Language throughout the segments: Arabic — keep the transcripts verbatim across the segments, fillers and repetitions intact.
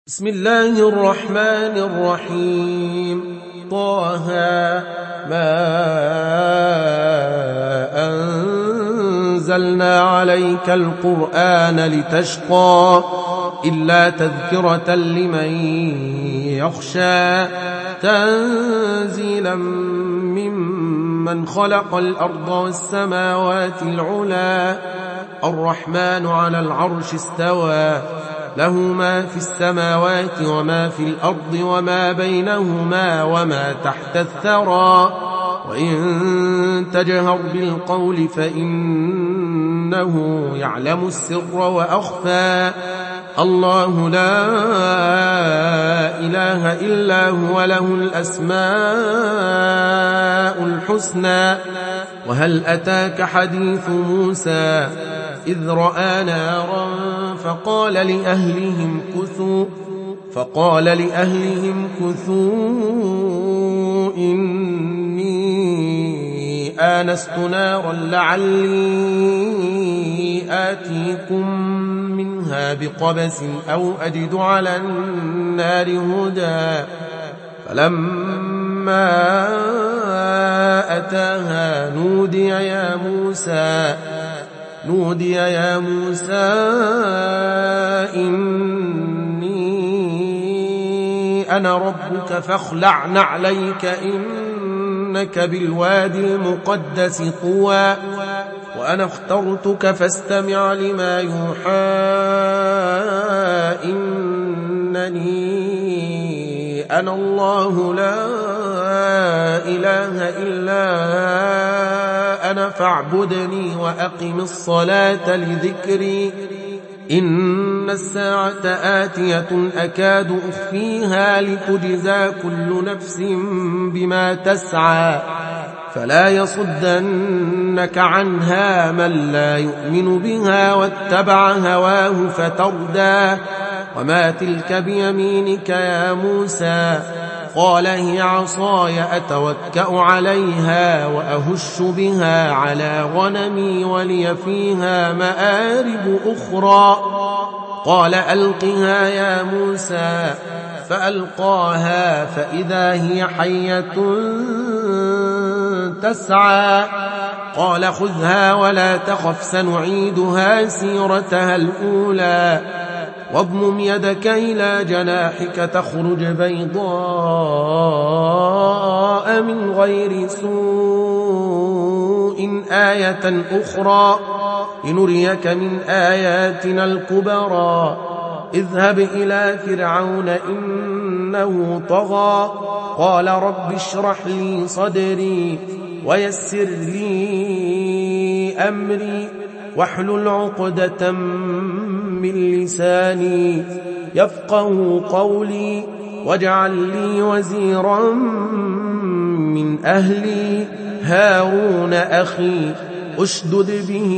بسم الله الرحمن الرحيم. طه ما أنزلنا عليك القرآن لتشقى إلا تذكرة لمن يخشى تنزيلا ممن خلق الأرض والسماوات العلى الرحمن على العرش استوى له ما في السماوات وما في الأرض وما بينهما وما تحت الثرى وإن تجهر بالقول فإنه يعلم السر وأخفى الله لا إله إلا هو له الأسماء الحسنى. وهل أتاك حديث موسى إذ رأى نارا فقال لأهلهم كثوا فقال لأهلهم كثوا إني آنست نارا لعلي آتيكم منها بقبس أو أجد على النار هدى فلما أتاها نودي يا موسى نودي يا موسى إني أنا ربك فاخلع نعليك إنك بالوادي المقدس طوى وأنا اخترتك فاستمع لما يوحى إنني أنا الله لا إله إلا أنا فاعبدني وأقم الصلاة لذكري إن الساعة آتية أكاد أخفيها لتجزى كل نفس بما تسعى فلا يصدنك عنها من لا يؤمن بها واتبع هواه فتردى وما تلك بيمينك يا موسى قال هي عصاي أتوكأ عليها وأهش بها على غنمي ولي فيها مآرب أخرى قال ألقها يا موسى فألقاها فإذا هي حية تسعى قال خذها ولا تخف سنعيدها سيرتها الأولى واضمم يدك إلى جناحك تخرج بيضاء من غير سوء آية أخرى لنريك من آياتنا الكبرى اذهب إلى فرعون إنه طغى قال رب اشرح لي صدري ويسر لي أمري واحلل عقدة من لساني يفقه قولي واجعل لي وزيرا من أهلي هارون أخي أشدد به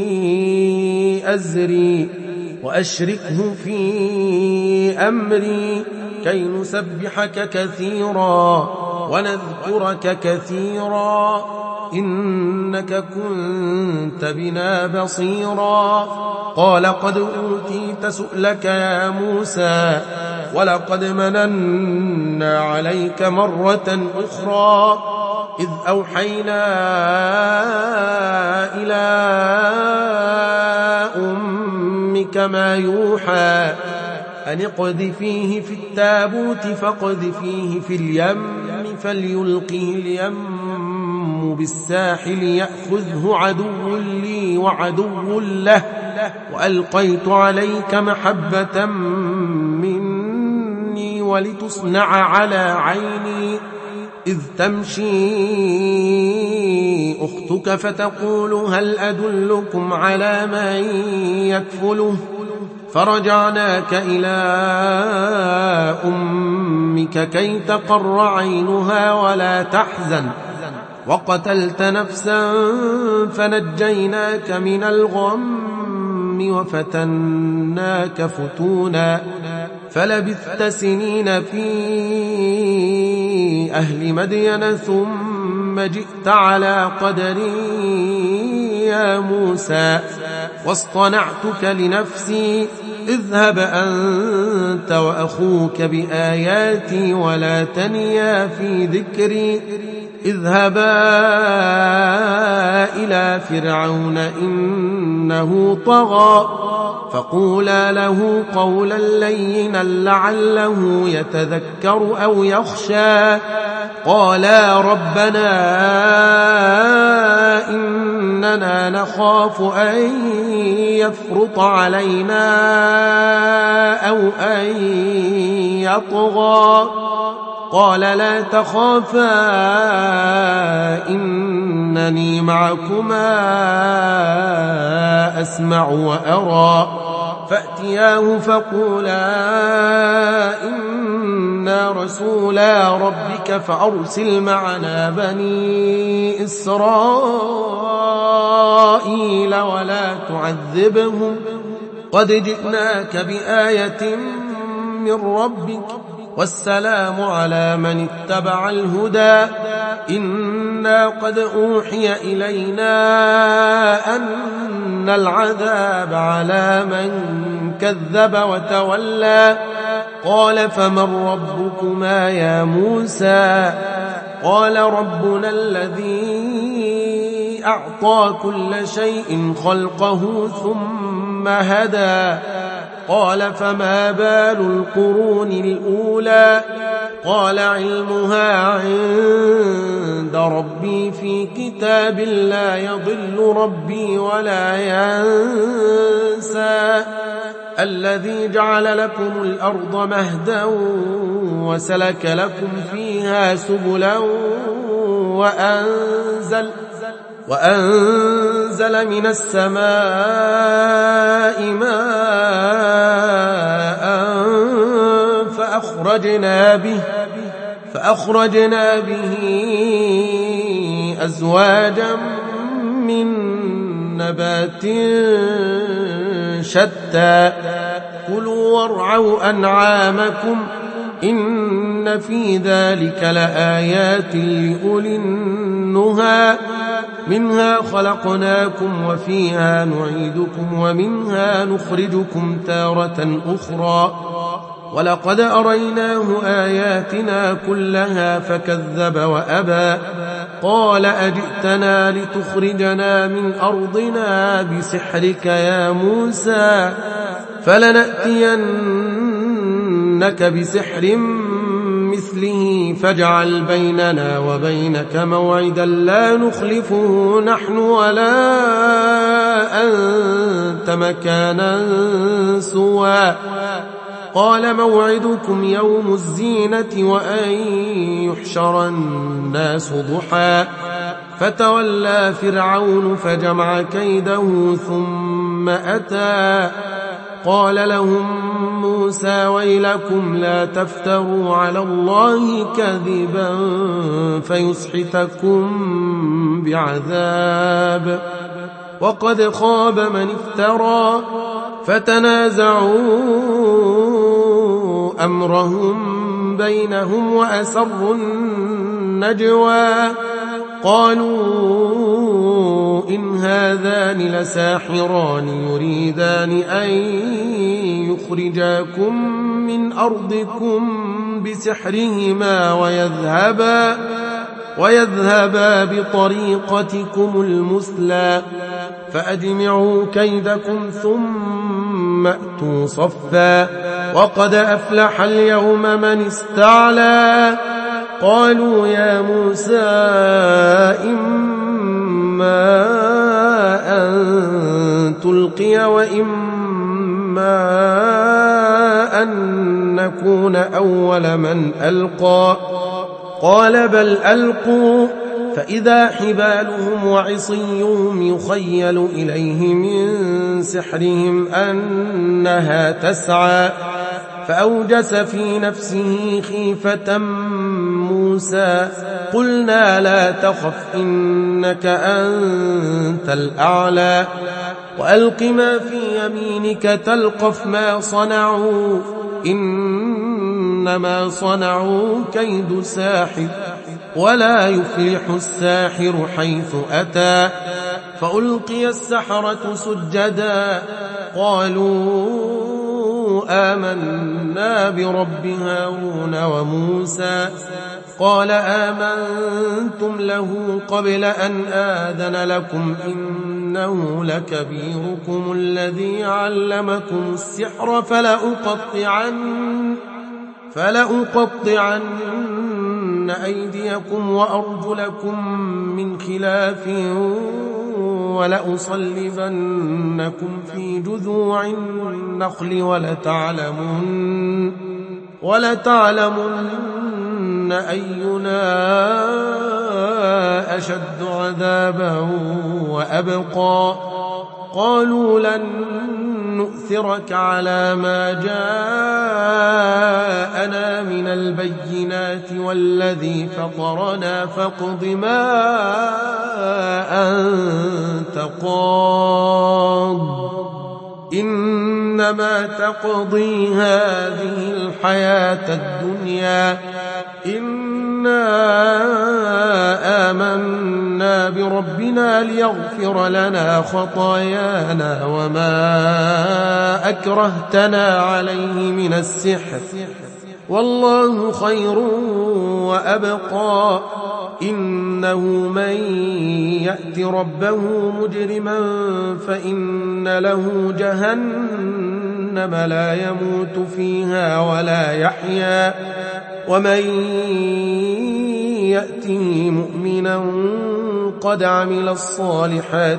أزري وأشركه في أمري كي نسبحك كثيرا ونذكرك كثيرا إنك كنت بنا بصيرا قال قد أوتيت سؤلك يا موسى ولقد مننا عليك مرة أخرى إذ أوحينا إلى أمك ما يوحى أن اقذفيه في التابوت فاقذفيه في اليم فليلقه اليم بالساحل يأخذه عدو لي وعدو له وألقيت عليك محبة مني ولتصنع على عيني إذ تمشي أختك فتقول هل أدلكم على من يكفله فرجعناك إلى أمك كي تقر عينها ولا تحزن وقتلت نفسا فنجيناك من الغم وفتناك فتونا فلبثت سنين في أهل مدين ثم جئت على قدري يا موسى واصطنعتك لنفسي اذهب أنت وأخوك بآياتي ولا تنيا في ذكري اذهبا إلى فرعون إنه طغى فقولا له قولا لينا لعله يتذكر أو يخشى قالا ربنا إننا نخاف أن يفرط علينا أو أن يطغى قال لا تخافا إنني معكما أسمع وأرى فأتياه فقولا إنا رسولا ربك فأرسل معنا بني إسرائيل ولا تعذبهم قد جئناك بآية من ربك والسلام على من اتبع الهدى إنا قد أوحي إلينا أن العذاب على من كذب وتولى قال فمن ربكما يا موسى قال ربنا الذي أعطى كل شيء خلقه ثم هدى قال فما بال القرون الأولى قال علمها عند ربي في كتاب لا يضل ربي ولا ينسى الذي جعل لكم الأرض مهدا وسلك لكم فيها سبلا وأنزل وأنزل من السماء ماء فأخرجنا به فأخرجنا به أزواجا من نبات شتى كلوا وارعوا أنعامكم إن في ذلك لآيات لأولي النهى منها خلقناكم وفيها نعيدكم ومنها نخرجكم تارة أخرى ولقد أريناه آياتنا كلها فكذب وأبى قال أجئتنا لتخرجنا من أرضنا بسحرك يا موسى فلنأتينك بسحر مثله فاجعل بيننا وبينك موعدا لا نخلفه نحن ولا أنت مكانا سوى قال موعدكم يوم الزينة وأن يحشر الناس ضحى فتولى فرعون فجمع كيده ثم أتى قال لهم موسى ويلكم لا تفتروا على الله كذبا فيسحتكم بعذاب وقد خاب من افترى فتنازعوا أمرهم بينهم وأسروا النجوى قالوا إن هذان لساحران يريدان أن يخرجاكم من أرضكم بسحرهما ويذهبا ويذهبا بطريقتكم المثلى فأجمعوا كيدكم ثم أتوا صفا وقد أفلح اليوم من استعلى قالوا يا موسى إما أن تلقي وإما أن نكون أول من ألقى قال بل ألقوا فإذا حبالهم وعصيهم يخيل إليه من سحرهم أنها تسعى فأوجس في نفسه خيفة موسى قلنا لا تخف إنك أنت الأعلى وألق ما في يمينك تلقف ما صنعوا إنما صنعوا كيد ساحر ولا يفلح الساحر حيث أتى فألقي السحرة سجدا قالوا آمنا برب هارون وموسى قال آمنتم له قبل أن آذن لكم إنه لكبيركم الذي علمكم السحر فلأقطعن, فلأقطعن أيديكم وأرجلكم من خلاف ولأصلبنكم في جذوع النخل ولتعلمن, ولتعلمن أينا أشد عذابا وأبقى. قالوا لن نؤثرك على ما جاءنا من البينات والذي فطرنا فاقض ما أنت قاض إنما تقضي هذه الحياة الدنيا إنا آمنا بربنا ليغفر لنا خطايانا وما أكرهتنا عليه من السحر والله خير وأبقى. إنه من يأت ربه مجرما فإن له جهنم لا يموت فيها ولا يحيا ومن يأته مؤمنا قد عمل الصالحات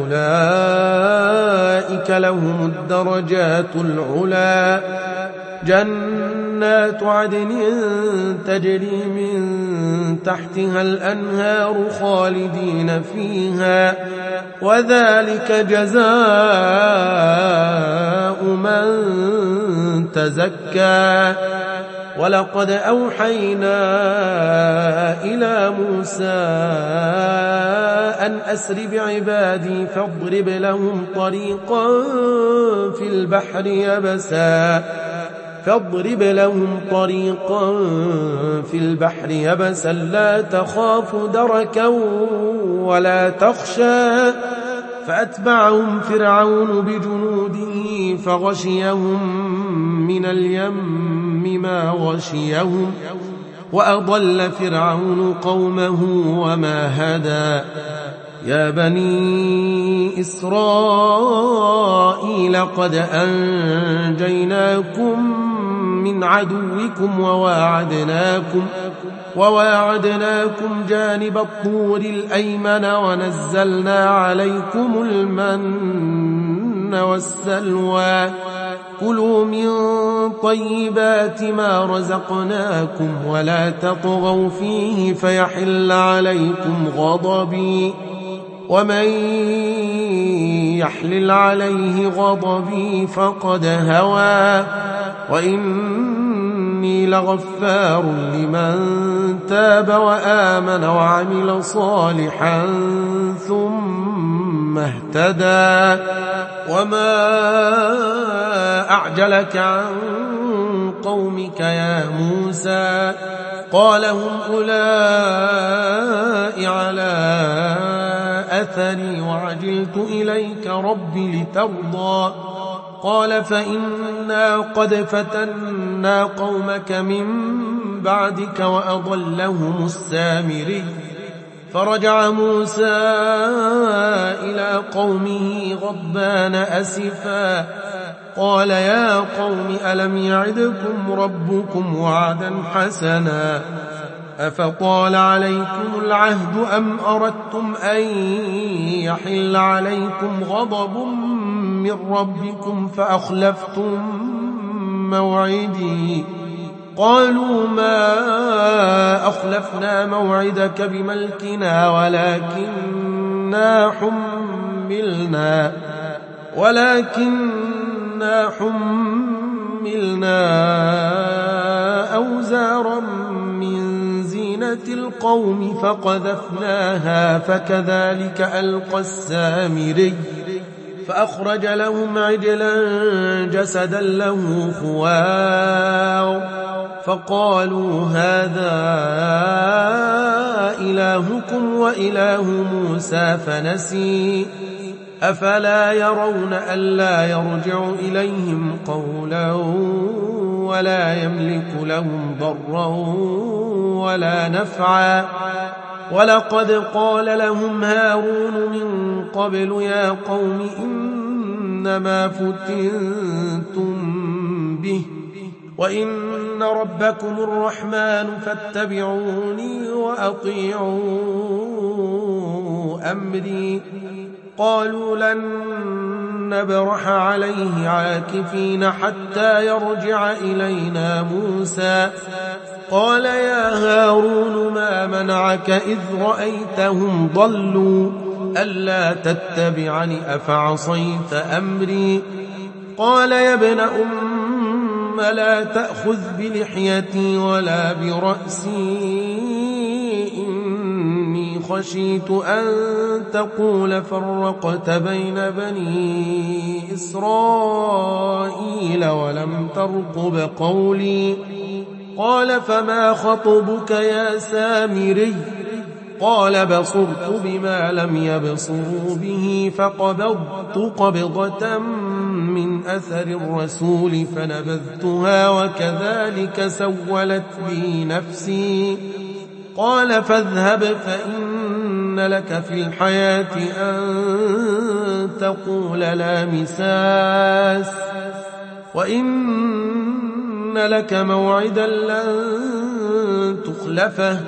فأولئك لهم الدرجات العلا جنات عدن تجري من تحتها الأنهار خالدين فيها وذلك جزاء من تزكى. ولقد أوحينا إلى موسى أن أسر بعبادي فاضرب لهم طريقا في البحر يبسا فاضرب لهم طريقا في البحر يبسا لا تخاف دركا ولا تخشى فأتبعهم فرعون بجنوده فغشيهم من اليم ما غشيهم وأضل فرعون قومه وما هدى. يا بني إسرائيل قد أنجيناكم من عدوكم وواعدناكم, وواعدناكم جانب الطور الأيمن ونزلنا عليكم المن والسلوى كلوا من طيبات ما رزقناكم ولا تطغوا فيه فيحل عليكم غضبي ومن يحلل عليه غضبي فقد هوى وإني لغفار لمن تاب وآمن وعمل صالحا ثم اهتدى. وما أعجلك عن قومك يا موسى قال هم أولئك على أثري وعجلت إليك رب لترضى قال فإنا قد فتنا قومك من بعدك وأضلهم السامري. فرجع موسى إلى قومه غضبان أسفا قال يا قوم ألم يعدكم ربكم وعدا حسنا أفطال عليكم العهد أم أردتم أن يحل عليكم غضب من ربكم فأخلفتم موعدي قالوا ما أخلفنا موعدك بملكنا ولكننا حملنا ولكننا حملنا أوزارا من زينة القوم فقذفناها فكذلك ألقى السامري فأخرج لهم عجلا جسدا له خوار فقالوا هذا إلهكم وإله موسى فنسي أفلا يرون ألا يرجع إليهم قولا ولا يملك لهم ضرا ولا نفعا ولقد قال لهم هارون من قبل يا قوم إنما فتنتم به وإن ربكم الرحمن فاتبعوني وأطيعوا أمري قالوا لن نبرح عليه عاكفين حتى يرجع إلينا موسى قال يا هارون ما منعك إذ رأيتهم ضلوا ألا تتبعني أفعصيت أمري قال يا ابن أم لا تأخذ بلحيتي ولا برأسي إني خشيت أن تقول فرقت بين بني إسرائيل ولم ترقب قولي قال فما خطبك يا سامري قال بصرت بما لم يبصروا به فقبضت قبضة من أثر الرسول فنبذتها وكذلك سولت لي نفسي قال فاذهب فإن لك في الحياة أن تقول لا مساس وإن لك موعدا لن تخلفه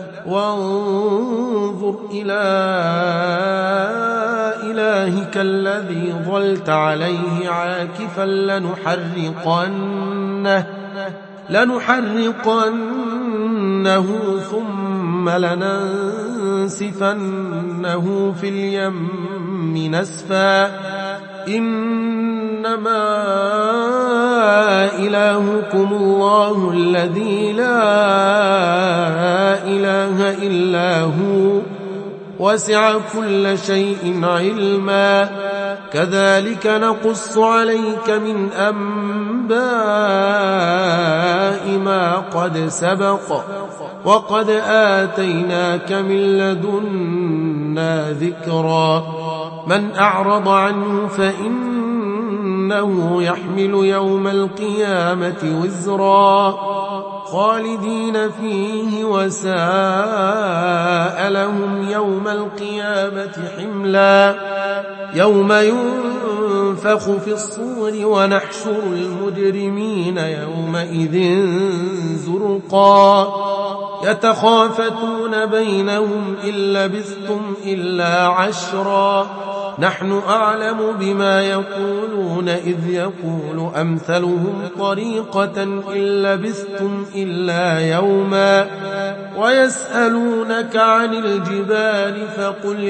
وانظر إلى إلهك الذي ظلت عليه عاكفا لنحرقنه لنحرقنه ثم لننسفنه في اليم نسفا إنما إلهكم الله الذي لا إله إلا هو وسع كل شيء علما كذلك نقص عليك من أنباء ما قد سبق وقد آتيناك من لدنا ذكرا من أعرض عنه فإنه يحمل يوم القيامة وزرا خالدين فيه وساء لهم يوم القيامة حملا يوم ينفخ في الصور ونحشر المجرمين يومئذ زرقا يتخافتون بينهم إن لبثتم إلا عشرا نحن أعلم بما يقولون إذ يقول أمثلهم طريقة إن لبثتم إلا يوما ويسألونك عن الجبال فقل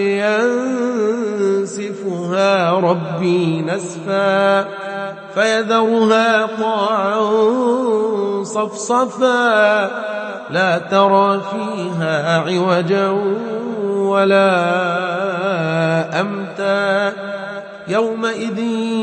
ينسفها ربي نسفا فيذرها قاعا صفصفا لا ترى فيها عوجا ولا أمتا يومئذ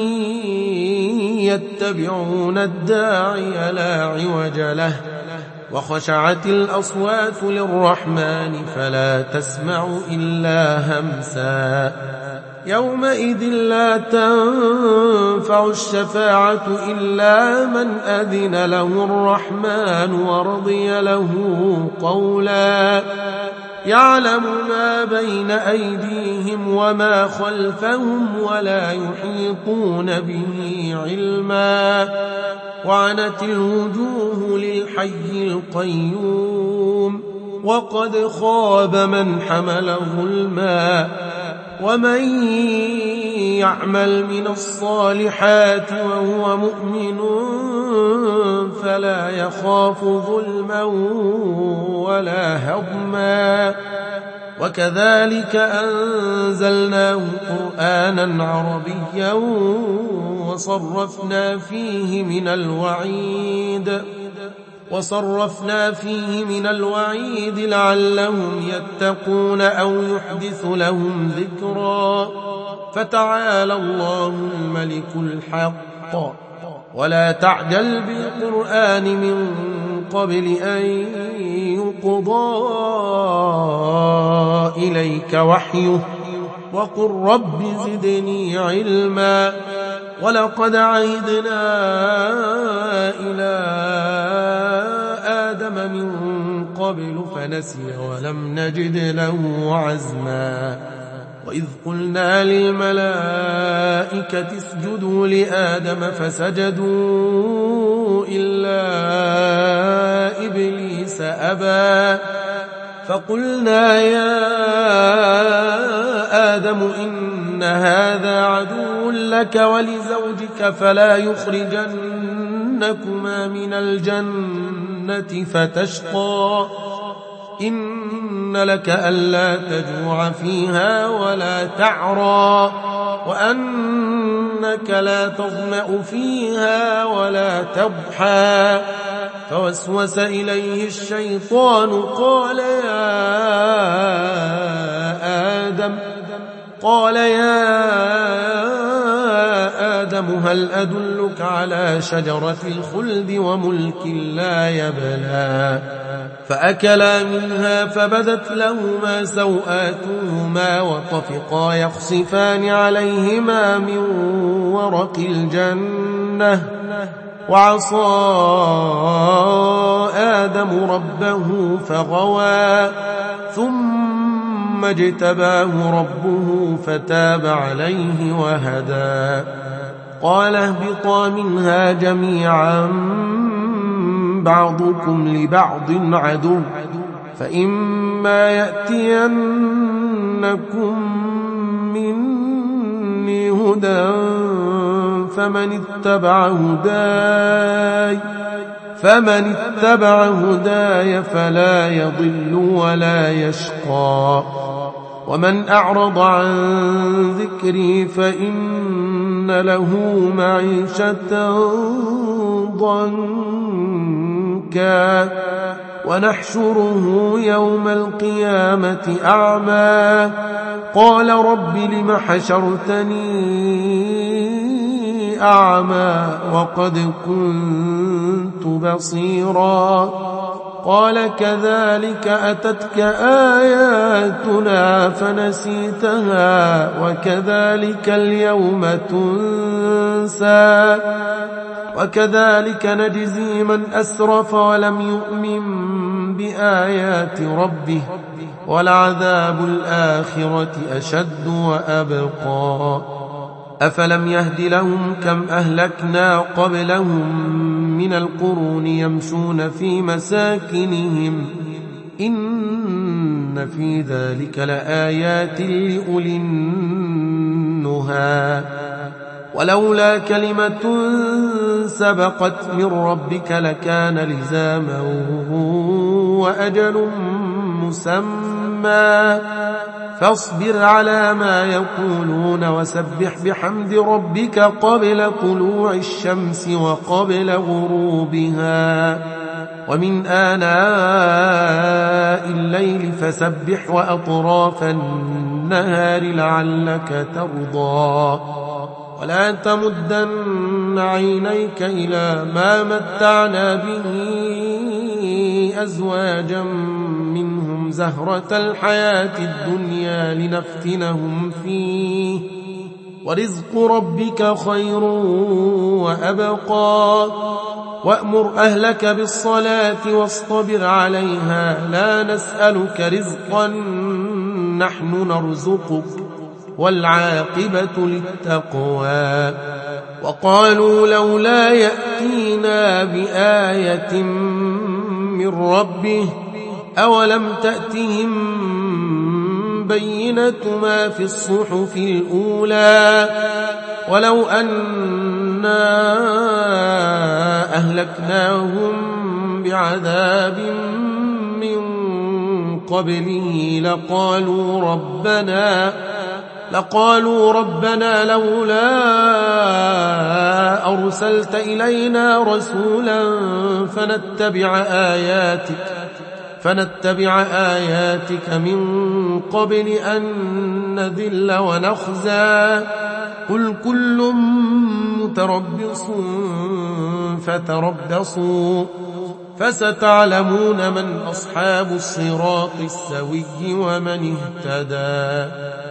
يتبعون الداعي لا عوج له وخشعت الأصوات للرحمن فلا تسمع إلا همسا يومئذ لا تنفع الشفاعة إلا من أذن له الرحمن ورضي له قولا يعلم ما بين أيديهم وما خلفهم ولا يحيطون به علما وعنت الوجوه للحي القيوم وقد خاب من حمل ظلما ومن يعمل من الصالحات وهو مؤمن فلا يخاف ظلما ولا هضما وكذلك أنزلناه قرآنا عربيا وصرفنا فيه من الوعيد وصرفنا فيه من الوعيد لعلهم يتقون أو يحدث لهم ذكرا فتعالى الله الملك الحق ولا تعجل بالقرآن من قبل أن يقضى إليك وحيه وقل رب زدني علما. ولقد عهدنا إلى آدم من قبل فنسي ولم نجد له عزما. وإذ قلنا للملائكة اسجدوا لآدم فسجدوا إلا إبليس أبى فقلنا يا آدم إن هذا عدو لك ولزوجك فلا يخرجنكما من الجنة فتشقى إن لك ألا تجوع فيها ولا تعرى وأنك لا تظمأ فيها ولا تضحى. فوسوس إليه الشيطان قال يا آدم قال يا آدم هل أدلك على شجرة الخلد وملك لا يبلى. فأكلا منها فبدت لهما سوآتهما وطفقا يخصفان عليهما من ورق الجنة وعصى آدم ربه فغوى ثم اجتباه ربه فتاب عليه وهدى. قال اهبطا منها جميعا بعضكم لبعض عدو فإما يأتينكم مني هدى فمن اتبع هداي فمن اتبع هداي فلا يضل ولا يشقى. ومن أعرض عن ذكري فإن له معيشة ضنكا ونحشره يوم القيامة أعمى قال رب لم حشرتني أعمى وقد كنت بصيرا قال كذلك أتتك آياتنا فنسيتها وكذلك اليوم تنسى وكذلك نجزي من أسرف ولم يؤمن بآيات ربه ولعذاب الآخرة أشد وأبقى. أفلم يهد لهم كم أهلكنا قبلهم من القرون يمشون في مساكنهم إن في ذلك لآيات لأولي النهى. ولولا كلمة سبقت من ربك لكان لزاما وأجل مسمى فاصبر على ما يقولون وسبح بحمد ربك قبل طلوع الشمس وقبل غروبها ومن آناء الليل فسبح وأطراف النهار لعلك ترضى. ولا تمدن عينيك إلى ما متعنا به أزواجا منهم زهرة الحياة الدنيا لنفتنهم فيه ورزق ربك خير وأبقى. وأمر أهلك بالصلاة واصطبر عليها لا نسألك رزقا نحن نرزقك والعاقبة للتقوى. وقالوا لولا يأتينا بآية من ربه أولم تأتهم بينة ما في الصحف الأولى ولو أنا أهلكناهم بعذاب من قبله لقالوا ربنا لقالوا ربنا لولا أرسلت إلينا رسولا فنتبع آياتك فنتبع آياتك من قبل أن نذل ونخزى قل كل متربص فتربصوا فستعلمون من أصحاب الصراط السوي ومن اهتدى.